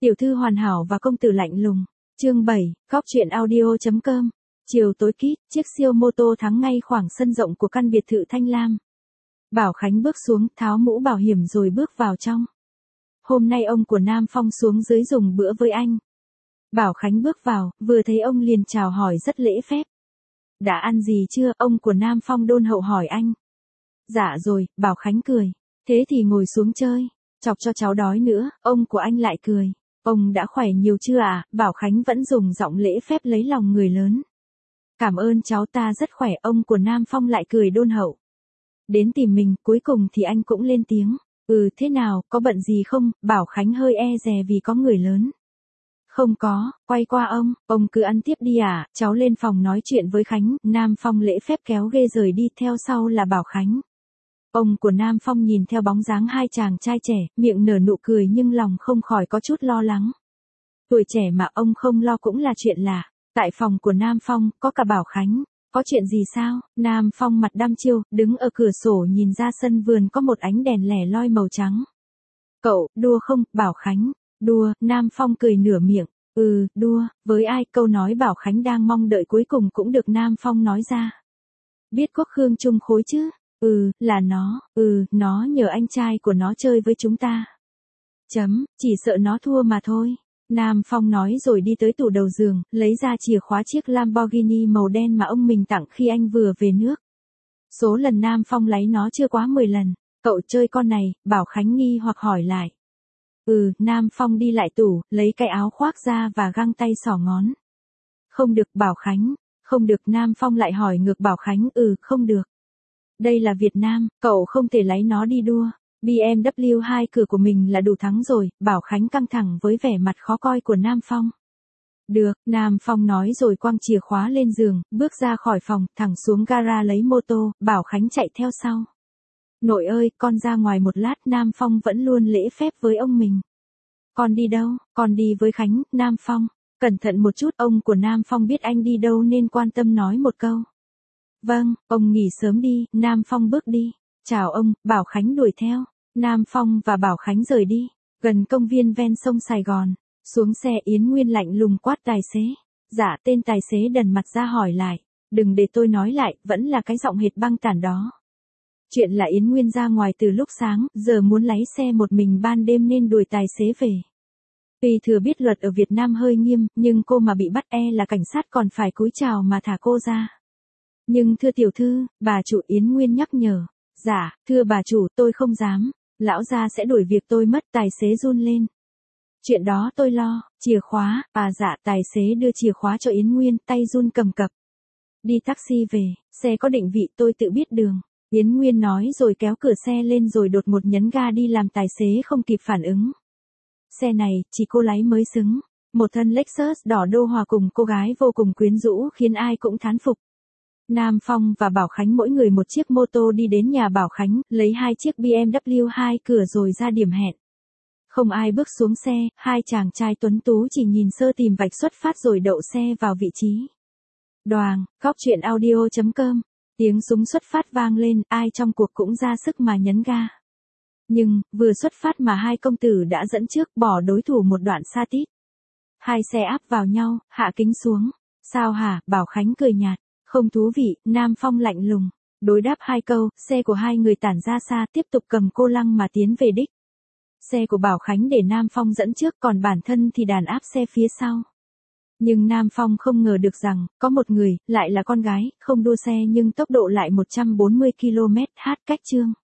Tiểu thư hoàn hảo và công tử lạnh lùng. Chương 7, Góc truyện audio.com. Chiều tối kít, chiếc siêu mô tô thắng ngay khoảng sân rộng của căn biệt thự Thanh Lam. Bảo Khánh bước xuống, tháo mũ bảo hiểm rồi bước vào trong. Hôm nay ông của Nam Phong xuống dưới dùng bữa với anh. Bảo Khánh bước vào, vừa thấy ông liền chào hỏi rất lễ phép. Đã ăn gì chưa? Ông của Nam Phong đôn hậu hỏi anh. Dạ rồi, Bảo Khánh cười. Thế thì ngồi xuống chơi, chọc cho cháu đói nữa. Ông của anh lại cười. Ông đã khỏe nhiều chưa à? Bảo Khánh vẫn dùng giọng lễ phép lấy lòng người lớn. Cảm ơn cháu ta rất khỏe. Ông của Nam Phong lại cười đôn hậu. Đến tìm mình, cuối cùng thì anh cũng lên tiếng. Thế nào, có bận gì không? Bảo Khánh hơi e dè vì có người lớn. Không có, quay qua ông cứ ăn tiếp đi à? Cháu lên phòng nói chuyện với Khánh. Nam Phong lễ phép kéo ghê rời đi, theo sau là Bảo Khánh. Ông của Nam Phong nhìn theo bóng dáng hai chàng trai trẻ, miệng nở nụ cười nhưng lòng không khỏi có chút lo lắng. Tuổi trẻ mà ông không lo cũng là chuyện lạ. Tại phòng của Nam Phong, có cả Bảo Khánh. Có chuyện gì sao? Nam Phong mặt đăm chiêu, đứng ở cửa sổ nhìn ra sân vườn có một ánh đèn lẻ loi màu trắng. Cậu, đua không? Bảo Khánh. Đua, Nam Phong cười nửa miệng. Đua, với ai? Câu nói Bảo Khánh đang mong đợi cuối cùng cũng được Nam Phong nói ra. Biết Quốc Khương chung khối chứ? Là nó. Nó nhờ anh trai của nó chơi với chúng ta. Chỉ sợ nó thua mà thôi. Nam Phong nói rồi đi tới tủ đầu giường, lấy ra chìa khóa chiếc Lamborghini màu đen mà ông mình tặng khi anh vừa về nước. Số lần Nam Phong lấy nó chưa quá 10 lần. Cậu chơi con này? Bảo Khánh nghi hoặc hỏi lại. Nam Phong đi lại tủ, lấy cái áo khoác ra và găng tay xỏ ngón. Không được. Bảo Khánh. Không được. Nam Phong lại hỏi ngược Bảo Khánh. Không được. Đây là Việt Nam, cậu không thể lấy nó đi đua. BMW 2 cửa của mình là đủ thắng rồi. Bảo Khánh căng thẳng với vẻ mặt khó coi của Nam Phong. Được, Nam Phong nói rồi quăng chìa khóa lên giường, bước ra khỏi phòng, thẳng xuống gara lấy mô tô. Bảo Khánh chạy theo sau. Nội ơi, con ra ngoài một lát. Nam Phong vẫn luôn lễ phép với ông mình. Con đi đâu? Con đi với Khánh. Nam Phong. Cẩn thận một chút. Ông của Nam Phong biết anh đi đâu nên quan tâm nói một câu. Vâng, ông nghỉ sớm đi. Nam Phong bước đi. Chào ông. Bảo Khánh đuổi theo. Nam Phong và Bảo Khánh rời đi. Gần công viên ven sông Sài Gòn. Xuống xe Yến Nguyên lạnh lùng quát tài xế. Dạ. Tên tài xế đần mặt ra hỏi lại. Đừng để tôi nói lại, vẫn là cái giọng hệt băng tản đó. Chuyện là Yến Nguyên ra ngoài từ lúc sáng, giờ muốn lái xe một mình ban đêm nên đuổi tài xế về. Tuy thừa biết luật ở Việt Nam hơi nghiêm, nhưng cô mà bị bắt là cảnh sát còn phải cúi chào mà thả cô ra. Nhưng thưa tiểu thư, bà chủ. Yến Nguyên nhắc nhở. Dạ, thưa bà chủ, tôi không dám. Lão gia sẽ đuổi việc tôi mất. Tài xế run lên. Chuyện đó tôi lo. Chìa khóa. Dạ. Tài xế đưa chìa khóa cho Yến Nguyên, tay run cầm cập. Đi taxi về, xe có định vị, tôi tự biết đường. Yến Nguyên nói rồi kéo cửa xe lên rồi đột một nhấn ga đi làm tài xế không kịp phản ứng. Xe này, chỉ cô lái mới xứng. Một thân Lexus đỏ đô hòa cùng cô gái vô cùng quyến rũ khiến ai cũng thán phục. Nam Phong và Bảo Khánh mỗi người một chiếc mô tô đi đến nhà Bảo Khánh, lấy 2 chiếc BMW 2 cửa rồi ra điểm hẹn. Không ai bước xuống xe, hai chàng trai tuấn tú chỉ nhìn sơ tìm vạch xuất phát rồi đậu xe vào vị trí. Đoàng, Góc truyện audio.com. Tiếng súng xuất phát vang lên, ai trong cuộc cũng ra sức mà nhấn ga. Nhưng, vừa xuất phát mà hai công tử đã dẫn trước, bỏ đối thủ một đoạn xa tít. Hai xe áp vào nhau, hạ kính xuống. Sao hả? Bảo Khánh cười nhạt. Không thú vị. Nam Phong lạnh lùng. Đối đáp hai câu, xe của hai người tản ra xa, tiếp tục cầm cô lăng mà tiến về đích. Xe của Bảo Khánh để Nam Phong dẫn trước, còn bản thân thì đàn áp xe phía sau. Nhưng Nam Phong không ngờ được rằng, có một người, lại là con gái, không đua xe nhưng tốc độ lại 140 km/h cách chương.